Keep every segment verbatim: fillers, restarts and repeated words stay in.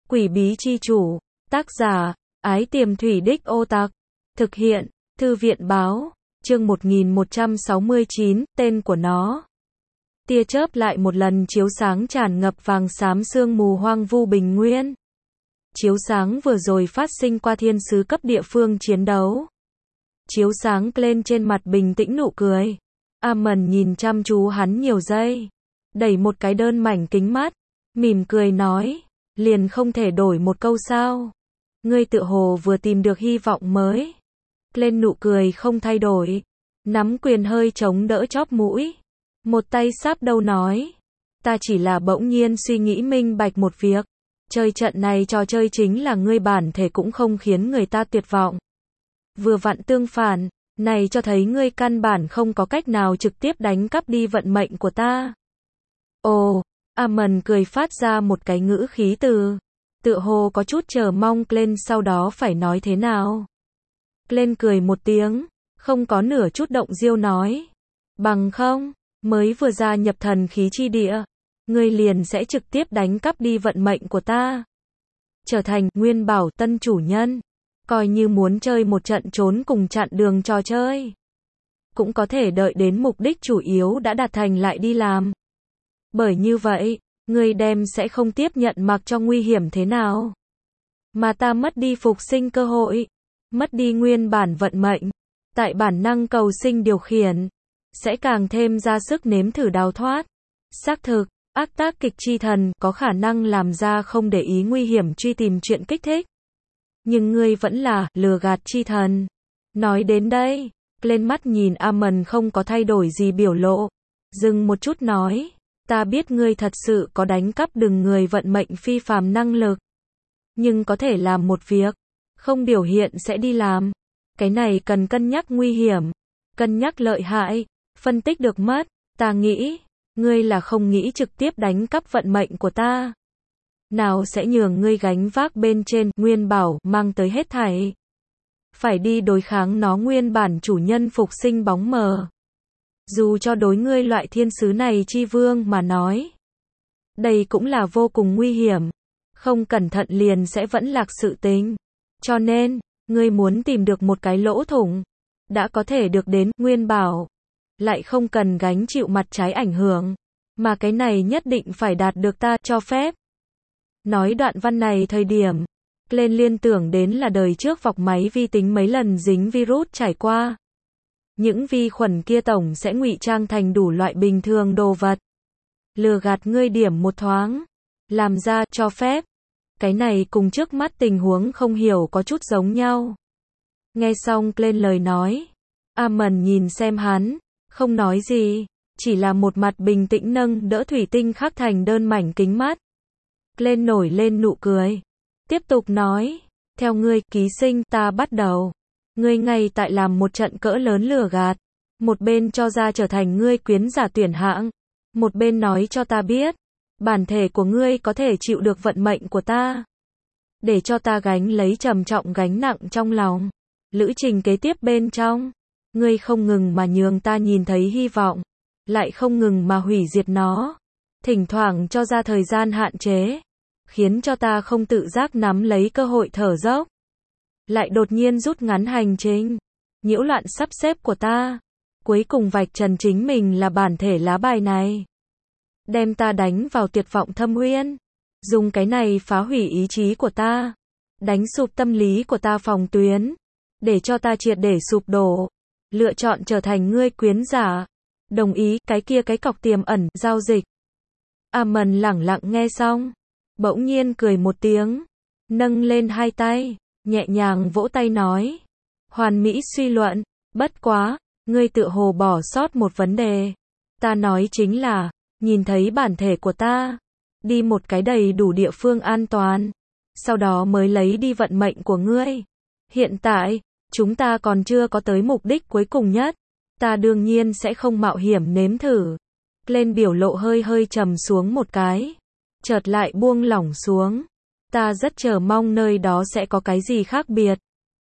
Quỷ bí chi chủ, tác giả, Ái Tiềm Thủy Đích Ô Tặc, thực hiện, Thư viện báo, chương một nghìn một trăm sáu mươi chín, tên của nó. Tia chớp lại một lần chiếu sáng tràn ngập vàng xám sương mù hoang vu bình nguyên. Chiếu sáng vừa rồi phát sinh qua thiên sứ cấp địa phương chiến đấu. Chiếu sáng lên trên mặt bình tĩnh nụ cười. Amon nhìn chăm chú hắn nhiều giây, đẩy một cái đơn mảnh kính mắt, mỉm cười nói, liền không thể đổi một câu sao? Ngươi tựa hồ vừa tìm được hy vọng mới. Lên nụ cười không thay đổi, nắm quyền hơi chống đỡ chóp mũi, một tay sáp đầu nói, ta chỉ là bỗng nhiên suy nghĩ minh bạch một việc, chơi trận này trò chơi chính là ngươi bản thể cũng không khiến người ta tuyệt vọng. Vừa vặn tương phản, này cho thấy ngươi căn bản không có cách nào trực tiếp đánh cắp đi vận mệnh của ta. Ồ, Amon cười phát ra một cái ngữ khí từ, tựa hồ có chút chờ mong lên sau đó phải nói thế nào. Lên cười một tiếng, không có nửa chút động diêu nói, bằng không, mới vừa gia nhập thần khí chi địa, ngươi liền sẽ trực tiếp đánh cắp đi vận mệnh của ta. Trở thành Nguyên Bảo tân chủ nhân, coi như muốn chơi một trận trốn cùng chặn đường trò chơi. Cũng có thể đợi đến mục đích chủ yếu đã đạt thành lại đi làm. Bởi như vậy, ngươi đem sẽ không tiếp nhận mặc cho nguy hiểm thế nào. Mà ta mất đi phục sinh cơ hội, mất đi nguyên bản vận mệnh, tại bản năng cầu sinh điều khiển, sẽ càng thêm ra sức nếm thử đào thoát. Xác thực, ác tác kịch chi thần có khả năng làm ra không để ý nguy hiểm truy tìm chuyện kích thích. Nhưng ngươi vẫn là lừa gạt chi thần. Nói đến đây, lên mắt nhìn Amon không có thay đổi gì biểu lộ, dừng một chút nói, ta biết ngươi thật sự có đánh cắp đừng người vận mệnh phi phàm năng lực. Nhưng có thể làm một việc, không biểu hiện sẽ đi làm. Cái này cần cân nhắc nguy hiểm, cân nhắc lợi hại, phân tích được mất. Ta nghĩ, ngươi là không nghĩ trực tiếp đánh cắp vận mệnh của ta. Nào sẽ nhường ngươi gánh vác bên trên Nguyên Bảo mang tới hết thảy. Phải đi đối kháng nó nguyên bản chủ nhân phục sinh bóng mờ. Dù cho đối ngươi loại thiên sứ này chi vương mà nói, đây cũng là vô cùng nguy hiểm. Không cẩn thận liền sẽ vẫn lạc sự tình. Cho nên, ngươi muốn tìm được một cái lỗ thủng, đã có thể được đến Nguyên Bảo, lại không cần gánh chịu mặt trái ảnh hưởng, mà cái này nhất định phải đạt được ta cho phép. Nói đoạn văn này thời điểm, lên liên tưởng đến là đời trước vọc máy vi tính mấy lần dính virus trải qua. Những vi khuẩn kia tổng sẽ ngụy trang thành đủ loại bình thường đồ vật. Lừa gạt ngươi điểm một thoáng, làm ra cho phép. Cái này cùng trước mắt tình huống không hiểu có chút giống nhau. Nghe xong lên lời nói, Amon nhìn xem hắn, không nói gì, chỉ là một mặt bình tĩnh nâng đỡ thủy tinh khắc thành đơn mảnh kính mắt. Lên nổi lên nụ cười, tiếp tục nói, theo ngươi ký sinh ta bắt đầu. Ngươi ngay tại làm một trận cỡ lớn lừa gạt, một bên cho ra trở thành ngươi quyến giả tuyển hạng, một bên nói cho ta biết, bản thể của ngươi có thể chịu được vận mệnh của ta. Để cho ta gánh lấy trầm trọng gánh nặng trong lòng. Lữ trình kế tiếp bên trong, ngươi không ngừng mà nhường ta nhìn thấy hy vọng, lại không ngừng mà hủy diệt nó. Thỉnh thoảng cho ra thời gian hạn chế, khiến cho ta không tự giác nắm lấy cơ hội thở dốc. Lại đột nhiên rút ngắn hành trình, nhiễu loạn sắp xếp của ta. Cuối cùng vạch trần chính mình là bản thể lá bài này. Đem ta đánh vào tuyệt vọng thâm uyên. Dùng cái này phá hủy ý chí của ta. Đánh sụp tâm lý của ta phòng tuyến. Để cho ta triệt để sụp đổ. Lựa chọn trở thành ngươi quyến giả. Đồng ý cái kia cái cọc tiềm ẩn, giao dịch. Amon lẳng lặng nghe xong. Bỗng nhiên cười một tiếng. Nâng lên hai tay. Nhẹ nhàng vỗ tay nói. Hoàn mỹ suy luận. Bất quá, ngươi tự hồ bỏ sót một vấn đề. Ta nói chính là, nhìn thấy bản thể của ta. Đi một cái đầy đủ địa phương an toàn. Sau đó mới lấy đi vận mệnh của ngươi. Hiện tại, chúng ta còn chưa có tới mục đích cuối cùng nhất. Ta đương nhiên sẽ không mạo hiểm nếm thử. Lên biểu lộ hơi hơi trầm xuống một cái. Chợt lại buông lỏng xuống. Ta rất chờ mong nơi đó sẽ có cái gì khác biệt.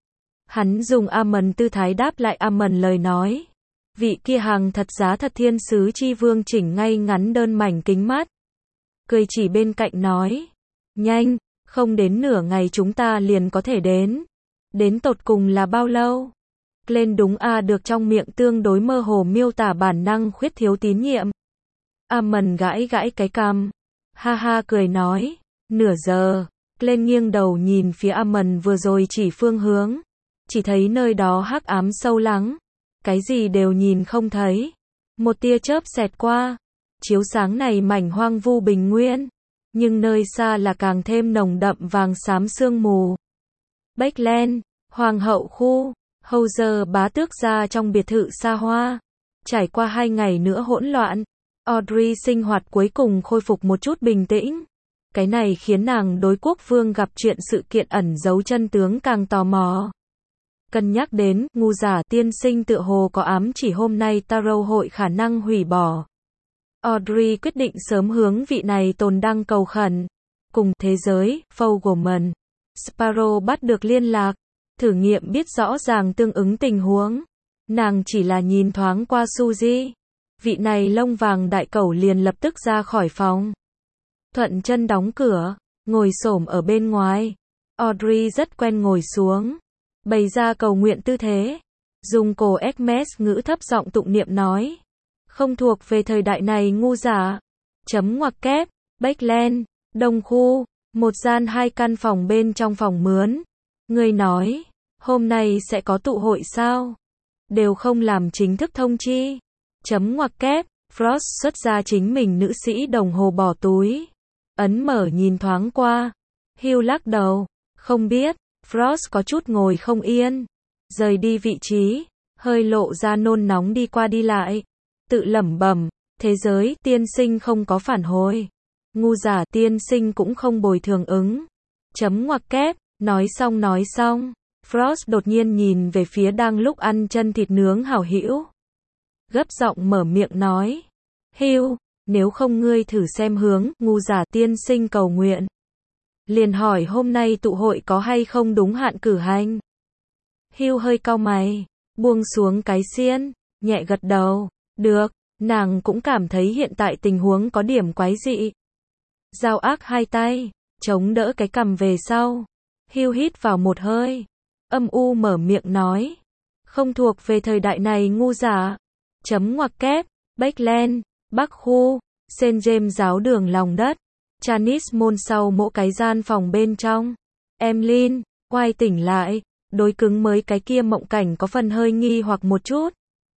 Hắn dùng Amon tư thái đáp lại Amon lời nói. Vị kia hàng thật giá thật thiên sứ chi vương chỉnh ngay ngắn đơn mảnh kính mắt. Cười chỉ bên cạnh nói. Nhanh, Không đến nửa ngày chúng ta liền có thể đến. Đến tột cùng là bao lâu? Lên đúng a được trong miệng tương đối mơ hồ miêu tả bản năng khuyết thiếu tín nhiệm. Amon gãi gãi cái cằm. Ha ha cười nói. Nửa giờ. Lên nghiêng đầu nhìn phía Amon vừa rồi chỉ phương hướng. Chỉ thấy nơi đó hắc ám sâu lắng. Cái gì đều nhìn không thấy. Một tia chớp xẹt qua. Chiếu sáng này mảnh hoang vu bình nguyên. Nhưng nơi xa là càng thêm nồng đậm vàng xám sương mù. Backland, Hoàng hậu khu, Howzer bá tước gia trong biệt thự xa hoa. Trải qua hai ngày nữa hỗn loạn, Audrey sinh hoạt cuối cùng khôi phục một chút bình tĩnh. Cái này khiến nàng đối quốc vương gặp chuyện sự kiện ẩn giấu chân tướng càng tò mò. Cân nhắc đến, ngu giả tiên sinh tựa hồ có ám chỉ hôm nay Tarot hội khả năng hủy bỏ. Audrey quyết định sớm hướng vị này tồn đăng cầu khẩn. Cùng thế giới, Fogelman, Sparrow bắt được liên lạc, thử nghiệm biết rõ ràng tương ứng tình huống. Nàng chỉ là nhìn thoáng qua Suzy. Vị này lông vàng đại cẩu liền lập tức ra khỏi phòng. Thuận chân đóng cửa, ngồi xổm ở bên ngoài. Audrey rất quen ngồi xuống, bày ra cầu nguyện tư thế. Dùng cổ Hermes ngữ thấp giọng tụng niệm nói. Không thuộc về thời đại này ngu giả. Chấm ngoặc kép, Backland, Đông khu, một gian hai căn phòng bên trong phòng mướn. Người nói, hôm nay sẽ có tụ hội sao? Đều không làm chính thức thông chi. Chấm ngoặc kép, Frost xuất ra chính mình nữ sĩ đồng hồ bỏ túi. Ấn mở nhìn thoáng qua. Hugh lắc đầu, không biết. Frost có chút ngồi không yên. Rời đi vị trí, hơi lộ ra nôn nóng đi qua đi lại. Tự lẩm bẩm, thế giới tiên sinh không có phản hồi. Ngu giả tiên sinh cũng không bồi thường ứng. Chấm ngoặc kép, nói xong nói xong. Frost đột nhiên nhìn về phía đang lúc ăn chân thịt nướng hảo hữu. Gấp giọng mở miệng nói. Hugh, nếu không ngươi thử xem hướng, ngu giả tiên sinh cầu nguyện. Liền hỏi hôm nay tụ hội có hay không đúng hạn cử hành. Hugh hơi cau mày, buông xuống cái xiên, nhẹ gật đầu. Được, nàng cũng cảm thấy hiện tại tình huống có điểm quái dị. Giao ác hai tay, chống đỡ cái cằm về sau. Hugh hít vào một hơi, âm u mở miệng nói. Không thuộc về thời đại này ngu giả. Chấm ngoặc kép, Backland, Bắc khu, Saint James giáo đường lòng đất. Janice môn sau mỗi cái gian phòng bên trong. Emlyn, quay tỉnh lại, đối cứng mới cái kia mộng cảnh có phần hơi nghi hoặc một chút.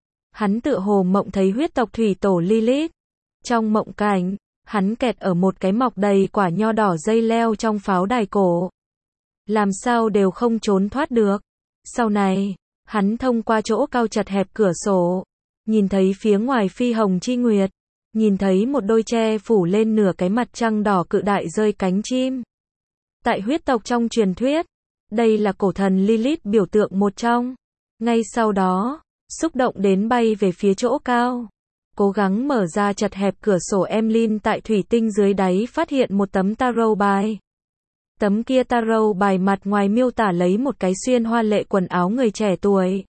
Hắn tựa hồ mộng thấy huyết tộc thủy tổ Lilith. Trong mộng cảnh, hắn kẹt ở một cái mọc đầy quả nho đỏ dây leo trong pháo đài cổ. Làm sao đều không trốn thoát được. Sau này, hắn thông qua chỗ cao chật hẹp cửa sổ, nhìn thấy phía ngoài phi hồng chi nguyệt, nhìn thấy một đôi che phủ lên nửa cái mặt trăng đỏ cự đại rơi cánh chim. Tại huyết tộc trong truyền thuyết, đây là cổ thần Lilith biểu tượng một trong. Ngay sau đó, xúc động đến bay về phía chỗ cao. Cố gắng mở ra chật hẹp cửa sổ Emlyn tại thủy tinh dưới đáy phát hiện một tấm tarot bài. Tấm kia tarot bài mặt ngoài miêu tả lấy một cái xuyên hoa lệ quần áo người trẻ tuổi.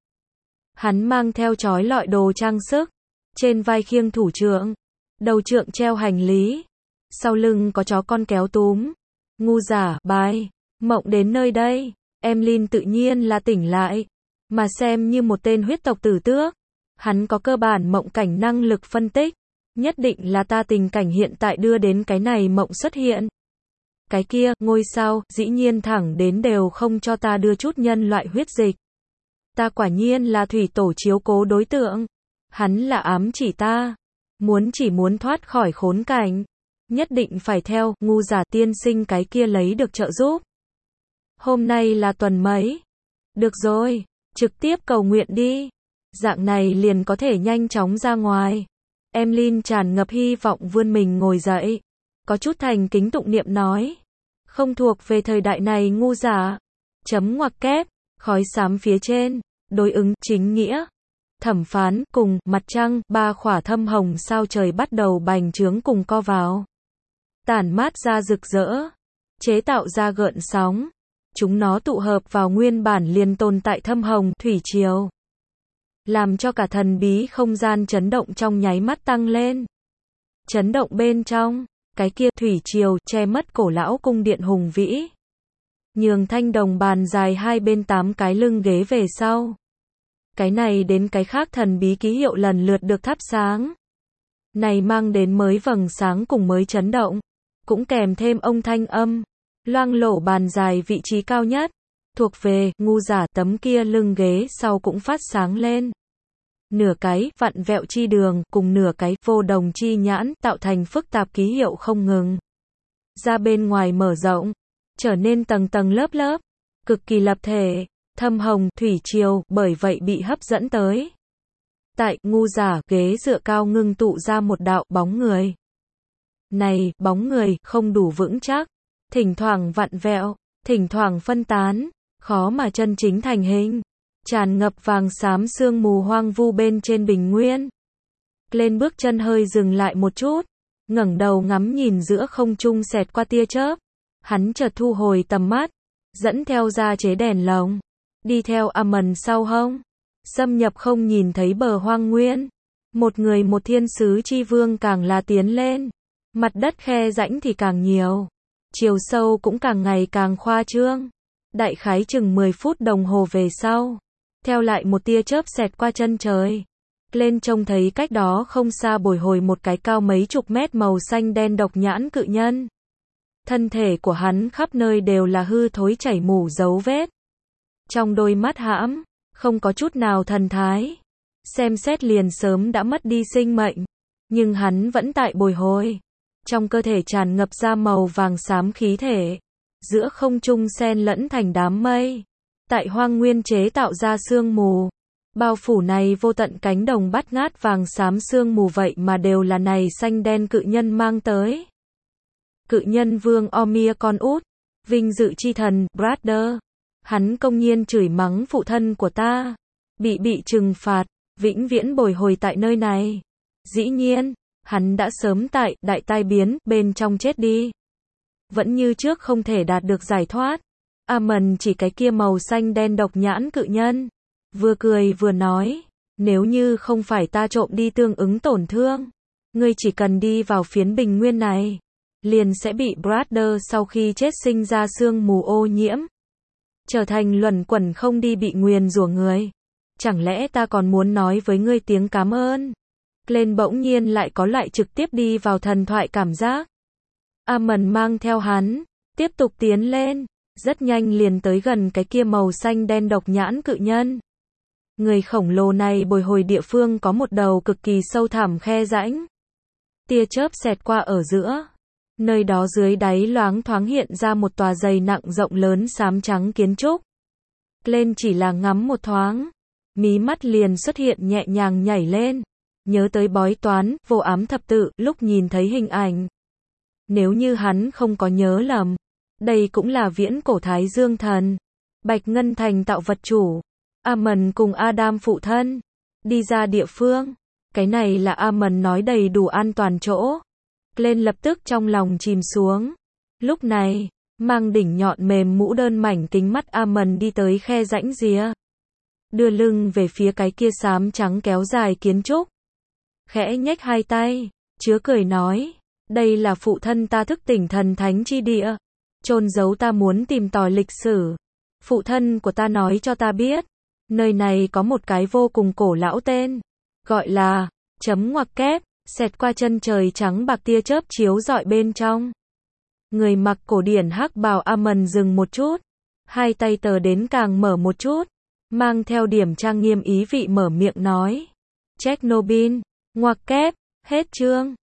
Hắn mang theo chói lọi đồ trang sức, trên vai khiêng thủ trượng, đầu trượng treo hành lý, sau lưng có chó con kéo túm. Ngu giả, bài, mộng đến nơi đây, Emlyn tự nhiên là tỉnh lại, mà xem như một tên huyết tộc tử tước. Hắn có cơ bản mộng cảnh năng lực phân tích, nhất định là ta tình cảnh hiện tại đưa đến cái này mộng xuất hiện. Cái kia, ngôi sao, dĩ nhiên thẳng đến đều không cho ta đưa chút nhân loại huyết dịch. Ta quả nhiên là thủy tổ chiếu cố đối tượng. Hắn là ám chỉ ta. Muốn chỉ muốn thoát khỏi khốn cảnh. Nhất định phải theo, ngu giả tiên sinh cái kia lấy được trợ giúp. Hôm nay là tuần mấy? Được rồi, trực tiếp cầu nguyện đi. Dạng này liền có thể nhanh chóng ra ngoài. Emlyn tràn ngập hy vọng vươn mình ngồi dậy. Có chút thành kính tụng niệm nói. Không thuộc về thời đại này ngu giả. Chấm ngoặc kép, khói xám phía trên, đối ứng, chính nghĩa. Thẩm phán, cùng, mặt trăng, ba khỏa thâm hồng sao trời bắt đầu bành trướng cùng co vào. Tản mát ra rực rỡ. Chế tạo ra gợn sóng. Chúng nó tụ hợp vào nguyên bản liền tồn tại thâm hồng, thủy triều. Làm cho cả thần bí không gian chấn động trong nháy mắt tăng lên. Chấn động bên trong, cái kia thủy triều che mất cổ lão cung điện hùng vĩ. Nhường thanh đồng bàn dài hai bên tám cái lưng ghế về sau. Cái này đến cái khác thần bí ký hiệu lần lượt được thắp sáng. Này mang đến mới vầng sáng cùng mới chấn động, cũng kèm thêm ông thanh âm, loang lổ bàn dài vị trí cao nhất, thuộc về ngu giả tấm kia lưng ghế sau cũng phát sáng lên. Nửa cái vặn vẹo chi đường cùng nửa cái vô đồng chi nhãn tạo thành phức tạp ký hiệu không ngừng. Ra bên ngoài mở rộng, trở nên tầng tầng lớp lớp, cực kỳ lập thể, thâm hồng, thủy triều, bởi vậy bị hấp dẫn tới. Tại ngu giả ghế dựa cao ngưng tụ ra một đạo bóng người. Này, bóng người không đủ vững chắc, thỉnh thoảng vặn vẹo, thỉnh thoảng phân tán, khó mà chân chính thành hình. Tràn ngập vàng xám sương mù hoang vu bên trên bình nguyên. Lên bước chân hơi dừng lại một chút, ngẩng đầu ngắm nhìn giữa không trung xẹt qua tia chớp. Hắn chợt thu hồi tầm mắt, dẫn theo ra chế đèn lồng, đi theo Amon sau hông, xâm nhập không nhìn thấy bờ hoang nguyên. Một người một thiên sứ chi vương càng là tiến lên, mặt đất khe rãnh thì càng nhiều, chiều sâu cũng càng ngày càng khoa trương. Đại khái chừng mười phút đồng hồ về sau, theo lại một tia chớp xẹt qua chân trời, lên trông thấy cách đó không xa bồi hồi một cái cao mấy chục mét màu xanh đen độc nhãn cự nhân. Thân thể của hắn khắp nơi đều là hư thối chảy mủ dấu vết. Trong đôi mắt hãm, không có chút nào thần thái. Xem xét liền sớm đã mất đi sinh mệnh. Nhưng hắn vẫn tại bồi hồi. Trong cơ thể tràn ngập ra màu vàng xám khí thể. Giữa không trung xen lẫn thành đám mây. Tại hoang nguyên chế tạo ra sương mù. Bao phủ này vô tận cánh đồng bát ngát vàng xám sương mù vậy mà đều là này xanh đen cự nhân mang tới. Cự nhân vương Omir con út, vinh dự chi thần, Brother. Hắn công nhiên chửi mắng phụ thân của ta. Bị bị trừng phạt, vĩnh viễn bồi hồi tại nơi này. Dĩ nhiên, hắn đã sớm tại đại tai biến bên trong chết đi. Vẫn như trước không thể đạt được giải thoát. Amon chỉ cái kia màu xanh đen độc nhãn cự nhân. Vừa cười vừa nói, nếu như không phải ta trộm đi tương ứng tổn thương, ngươi chỉ cần đi vào phiến bình nguyên này, liền sẽ bị Brother sau khi chết sinh ra sương mù ô nhiễm. Trở thành luẩn quẩn không đi bị nguyền rủa người. Chẳng lẽ ta còn muốn nói với ngươi tiếng cảm ơn? Lên bỗng nhiên lại có lại trực tiếp đi vào thần thoại cảm giác. Amon mang theo hắn, tiếp tục tiến lên, rất nhanh liền tới gần cái kia màu xanh đen độc nhãn cự nhân. Người khổng lồ này bồi hồi địa phương có một đầu cực kỳ sâu thẳm khe rãnh. Tia chớp xẹt qua ở giữa. Nơi đó dưới đáy loáng thoáng hiện ra một tòa dày nặng rộng lớn xám trắng kiến trúc. Lên chỉ là ngắm một thoáng, mí mắt liền xuất hiện nhẹ nhàng nhảy lên. Nhớ tới bói toán, vô ám thập tự, lúc nhìn thấy hình ảnh. Nếu như hắn không có nhớ lầm, đây cũng là viễn cổ Thái Dương thần. Bạch Ngân Thành tạo vật chủ. Amon cùng Adam phụ thân. Đi ra địa phương. Cái này là Amon nói đầy đủ an toàn chỗ. Lên lập tức trong lòng chìm xuống. Lúc này, mang đỉnh nhọn mềm mũ đơn mảnh kính mắt Amon đi tới khe rãnh rìa. Đưa lưng về phía cái kia xám trắng kéo dài kiến trúc. Khẽ nhếch hai tay, chứa cười nói, đây là phụ thân ta thức tỉnh thần thánh chi địa. Chôn giấu ta muốn tìm tòi lịch sử. Phụ thân của ta nói cho ta biết, nơi này có một cái vô cùng cổ lão tên, gọi là, chấm ngoặc kép. Xẹt qua chân trời trắng bạc tia chớp chiếu rọi bên trong. Người mặc cổ điển hắc bào Amon dừng một chút. Hai tay tờ đến càng mở một chút. Mang theo điểm trang nghiêm ý vị mở miệng nói. Chernobyl, ngoặc kép, hết chương.